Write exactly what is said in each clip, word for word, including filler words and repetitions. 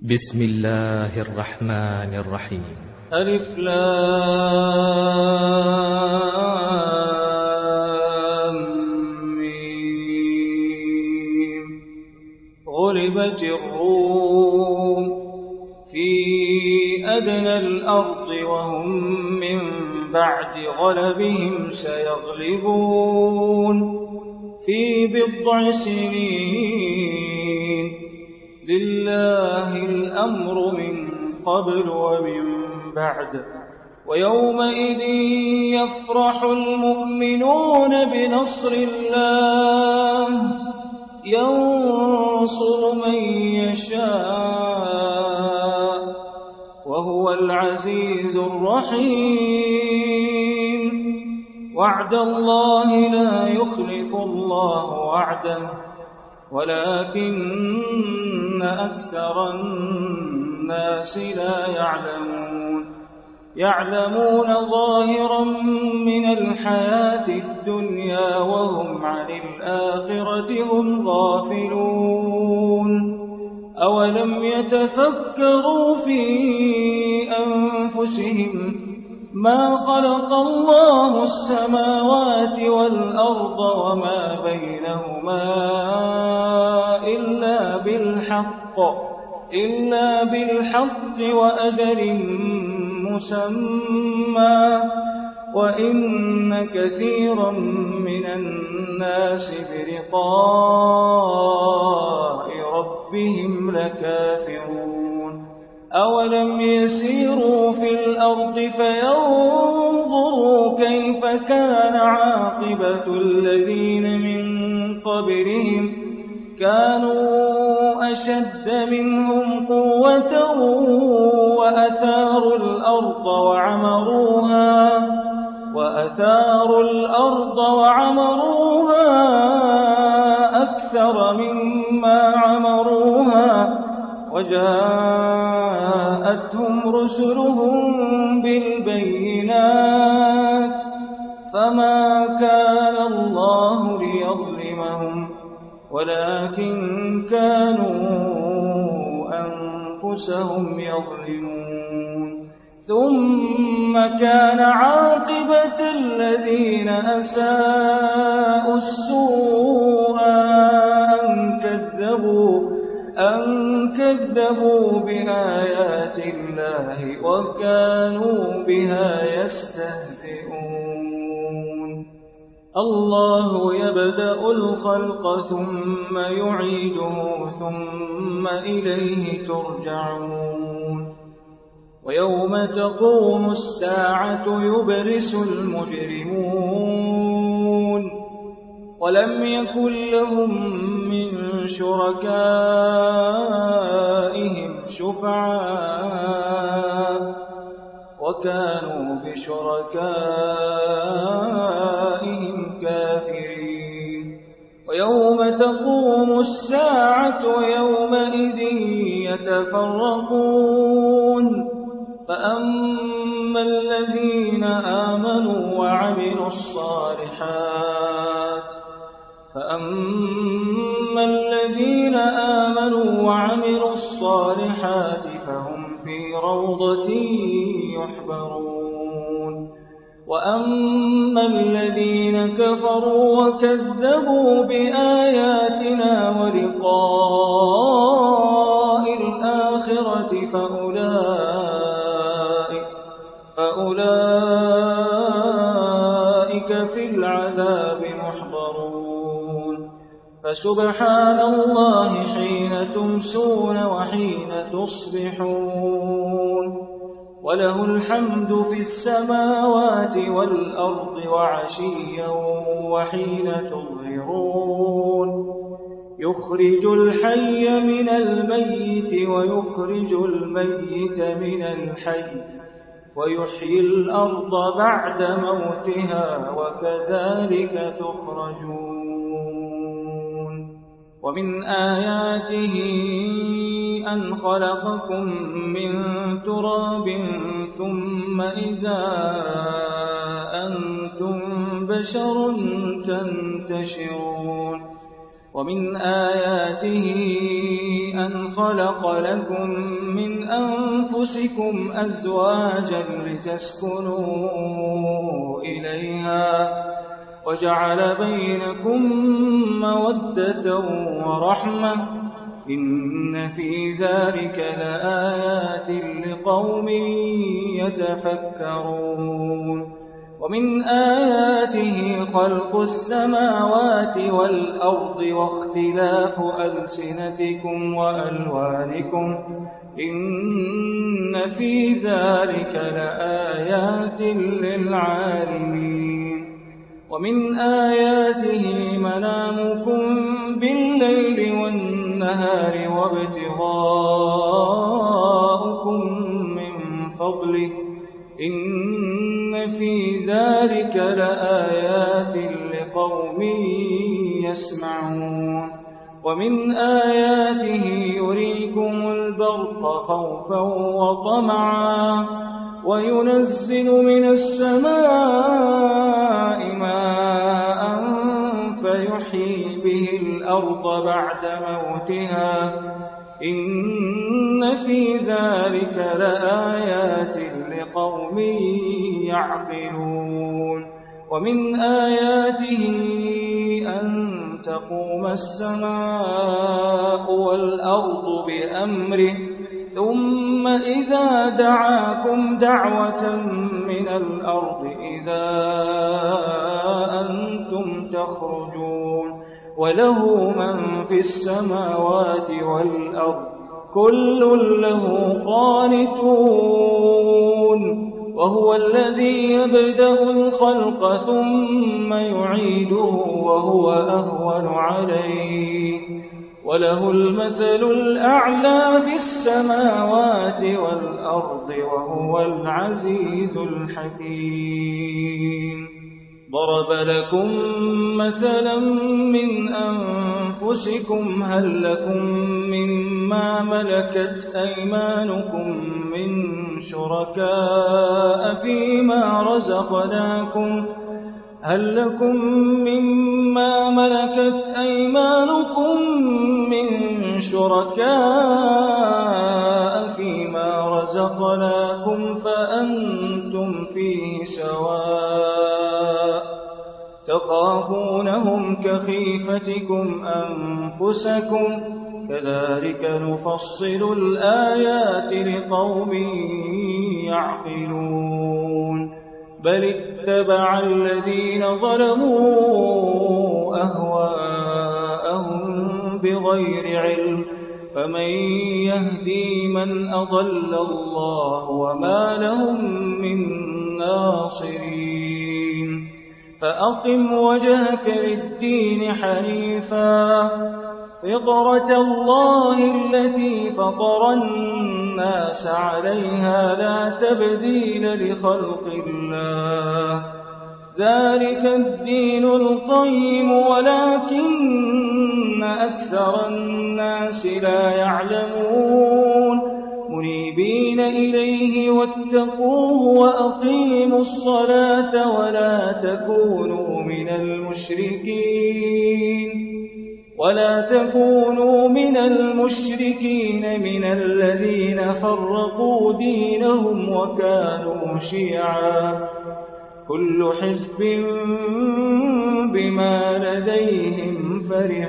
بسم الله الرحمن الرحيم. ألف لام ميم. غلبت الروم في أدنى الأرض وهم من بعد غلبهم سيغلبون في بضع سنين. لله الأمر من قبل ومن بعد ويومئذ يفرح المؤمنون بنصر الله ينصر من يشاء وهو العزيز الرحيم. وعد الله لا يخلف الله وعده ولكن أكثر الناس لا يعلمون. يعلمون ظاهرا من الحياة الدنيا وهم عن الآخرة هم غافلون. أولم يتفكروا في أنفسهم ما خلق الله السماوات والأرض وما بينهما إلا بالحق إلا بالحق وأجل مسمى وإن كثيرا من الناس بلقاء ربهم لكافرون. أولم يسيروا في الأرض فينظروا كيف كان عاقبة الذين من قبلهم كانوا أشد منهم قوة وأثاروا الأرض وعمروها وأثاروا الأرض وعمروها أكثر مما عمروها وجاءتهم رسلهم بالبينات فما كان الله ليظلمهم ولكن كانوا أنفسهم يظلمون. ثم كان عاقبة الذين أساءوا السوء أن كذبوا أن كذبوا بآيات الله وكانوا بها يستهزئون. الله يبدأ الخلق ثم يعيده ثم إليه ترجعون. ويوم تقوم الساعة يبلس المجرمون ولم يكن لهم من شركائهم شفعاء وكانوا بشركائهم كافرين. ويوم تقوم الساعة يومئذ يتفرقون فأما الذين آمنوا وعملوا الصالحات فأما الذين آمنوا وعملوا الصالحات فهم في روضة يحبرون. وأما الذين كفروا وكذبوا بآياتنا ولقاء الآخرة فأولئك, فأولئك في العذاب محضرون. فسبحان الله حين تمسون وحين تصبحون وله الحمد في السماوات والأرض وعشيا وحين تظهرون. يخرج الحي من الميت ويخرج الميت من الحي ويحيي الأرض بعد موتها وكذلك تخرجون. ومن آياته أن خلقكم من تراب ثم إذا أنتم بشر تنتشرون. ومن آياته أن خلق لكم من أنفسكم أزواجا لتسكنوا إليها وجعل بينكم مودة ورحمة إن في ذلك لآيات لقوم يتفكرون ومن آياته خلق السماوات والأرض واختلاف ألسنتكم وألوانكم إن في ذلك لآيات للعالمين ومن آياته منامكم بالليل والنهار وابتغاؤكم من فضله إن في ذلك لآيات لقوم يسمعون ومن آياته يريكم البرق خوفا وطمعا وينزل من السماء ماء فيحيي به الأرض بعد موتها إن في ذلك لآيات لقوم يعقلون ومن آياته أن تقوم السماء والأرض بأمره ثم إذا دعاكم دعوة من الأرض إذا أنتم تخرجون وله من في السماوات والأرض كل له قانتون وهو الذي يبدأ الخلق ثم يعيده وهو أهون عليه وله المثل الأعلى في السماوات والأرض وهو العزيز الحكيم ضرب لكم مثلا من أنفسكم هل لكم مما ملكت أيمانكم من شركاء فيما رزقناكم هل لكم مما ملكت أيمانكم من شركاء فيما رزقناكم فأنتم فيه سواء تخافونهم كخيفتكم أنفسكم كذلك نفصل الآيات لقوم يعقلون بل اتبع الذين ظلموا أهواءهم بغير علم فمن يهدي من أضل الله وما لهم من ناصرين فأقم وجهك للدين حنيفا فطرة الله التي فطر الناس عليها لا تبديل لخلق الله ذلك الدين القيم ولكن أكثر الناس لا يعلمون منيبين إليه واتقوه وأقيموا الصلاة ولا تكونوا من المشركين ولا تكونوا من المشركين من الذين فرقوا دينهم وكانوا شيعا كل حزب بما لديهم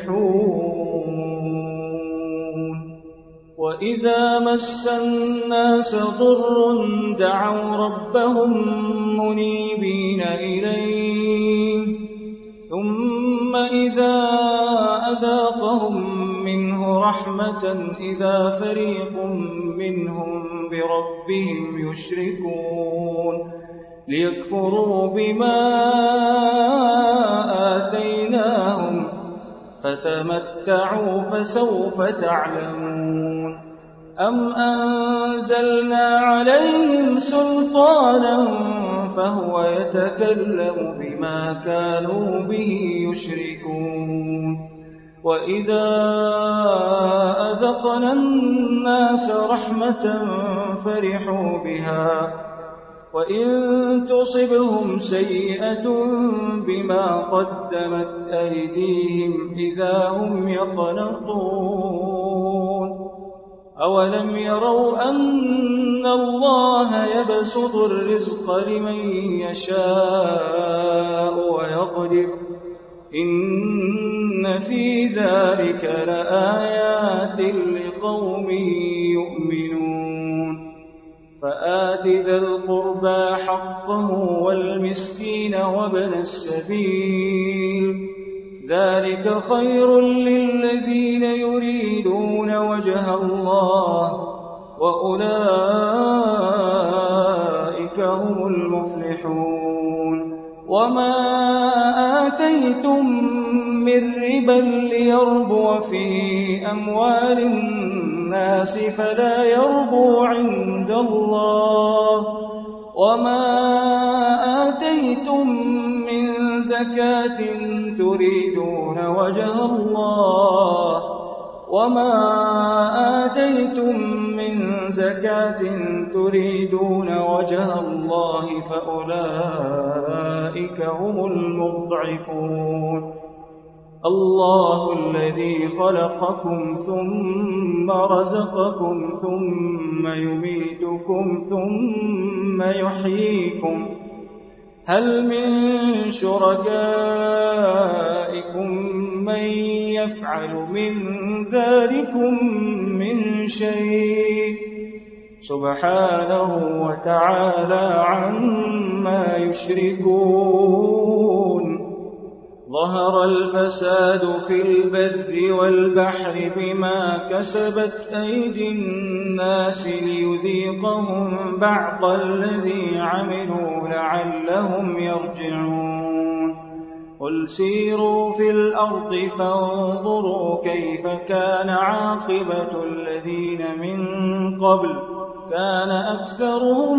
فرحون وإذا مس الناس ضر دعوا ربهم منيبين إليه ثم إذا أذاقهم منه رحمة إذا فريق منهم بربهم يشركون ليكفروا بما آتيناهم فتمتعوا فسوف تعلمون أم أنزلنا عليهم سلطانا فهو يتكلم بما كانوا به يشركون وإذا أذقنا الناس رحمة فرحوا بها وإن تصبهم سيئة بما قدمت أيديهم إذا هم يقنطون أولم يروا أن الله يبسط الرزق لمن يشاء ويقدر إن في ذلك لآيات لقوم يؤمنون فآت ذا القربى حقه والمسكين وابن السبيل ذلك خير للذين يريدون وجه الله وأولئك هم المفلحون وما آتيتم من ربا ليربو في أموال الناس فلا يربو عند الله وما آتيتم من زكاة تريدون وجه الله وما آتيتم من زكاة تريدون وجه الله فأولئك هم المضعفون الله الذي خلقكم ثم رزقكم ثم يميتكم ثم يحييكم هل من شركائكم من يفعل من ذلكم من شيء سبحانه وتعالى عما يشركون ظهر الفساد في البر والبحر بما كسبت أيدي الناس ليذيقهم بعض الذي عملوا لعلهم يرجعون قل سيروا في الأرض فانظروا كيف كان عاقبة الذين من قبل كان أكثرهم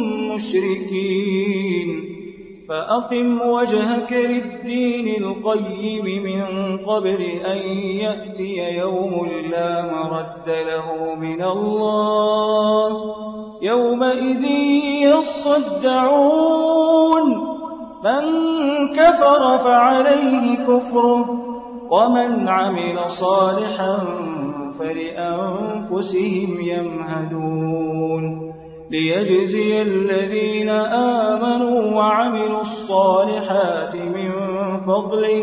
مشركين فأقم وجهك للدين القيم من قبل أن يأتي يوم لا مرد له من الله يومئذ يصدعون من كفر فعليه كفره ومن عمل صالحا فلأنفسهم يمهدون ليجزي الذين آمنوا وعملوا الصالحات من فضله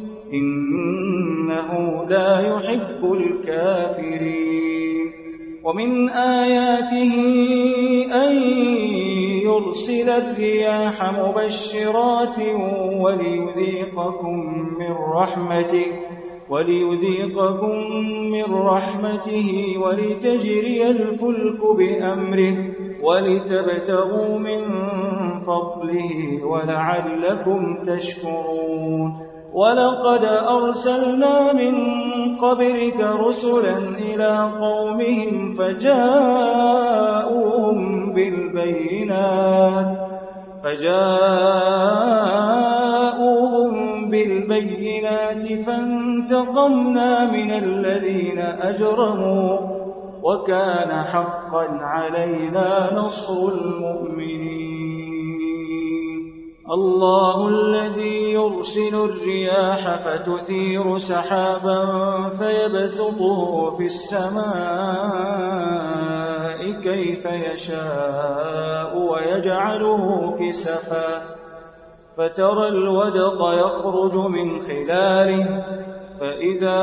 إنه لا يحب الكافرين ومن آياته أن يرسل الرياح مبشرات وليذيقكم من رحمته وليذيقكم من رحمته ولتجري الفلك بأمره ولتبتغوا من فضله ولعلكم تشكرون ولقد أرسلنا من قبلك رسلا إلى قومهم فجاءوهم بالبينات فجاءوهم بالبينات فانتقمنا من الذين أجرموا وكان حقا علينا نصر المؤمنين الله الذي يرسل الرياح فتثير سحابا فيبسطه في السماء كيف يشاء ويجعله كسفا فترى الودق يخرج من خلاله فإذا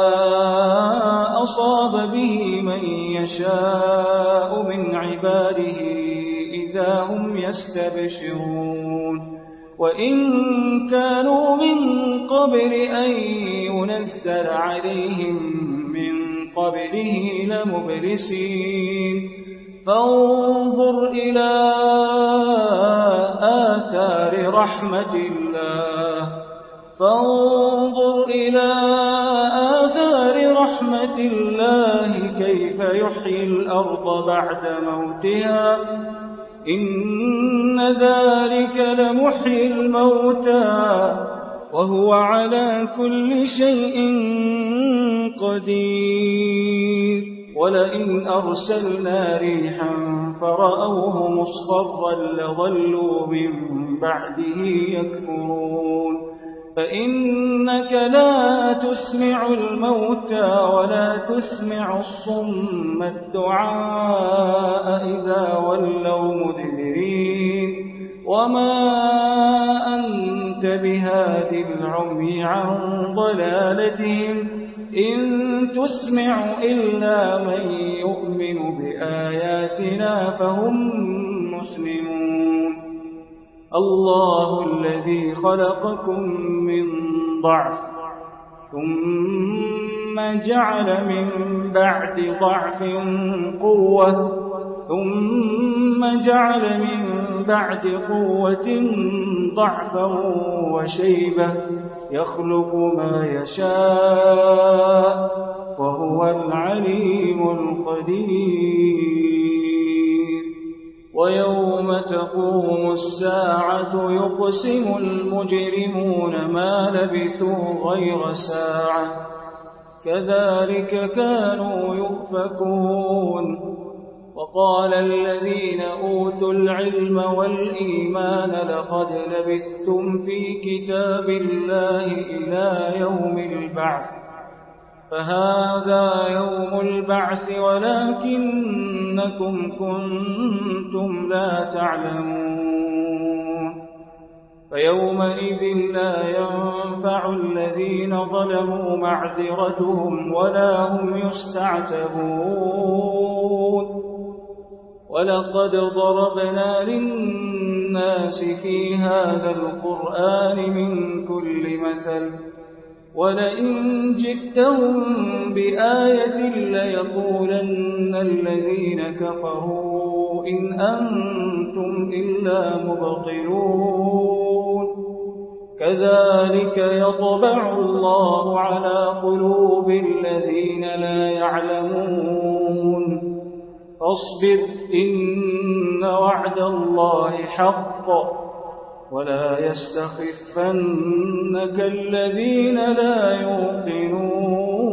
أصاب به من يشاء من عباده إذا هم يستبشرون وإن كانوا من قبل أن ينزل عليهم من قبله لمبلسين فانظر إلى آثار رحمة الله فانظر إلى آثار رحمة الله كيف يحيي الأرض بعد موتها إن ذلك لمحيي الموتى وهو على كل شيء قدير ولئن أرسلنا ريحا فرأوه مصفرا لظلوا من بعده يكفرون فإنك لا تسمع الموتى ولا تسمع الصم الدعاء إذا ولوا مدبرين وما أنت بهاد العمي عن ضلالتهم إن تسمع إلا من يؤمن بآياتنا فهم مسلمون الله الذي خلقكم من ضعف ثم جعل من بعد ضعف قوة ثم جعل من بعد قوة ضعفا وشيبة يخلق ما يشاء وهو العليم القدير ويوم تقوم الساعة يقسم المجرمون ما لبثوا غير ساعة كذلك كانوا يؤفكون وقال الذين أوتوا العلم والإيمان لقد لبثتم في كتاب الله إلى يوم البعث فهذا يوم البعث ولكنكم كنتم لا تعلمون فيومئذ لا ينفع الذين ظلموا معذرتهم ولا هم يستعتبون ولقد ضربنا للناس في هذا القرآن من كل مثل ولئن جئتهم بآية ليقولن الذين كفروا إن أنتم إلا مبطلون كذلك يطبع الله على قلوب الذين لا يعلمون فاصبر إن وعد الله حق ولا يستخفنك الذين لا يوقنون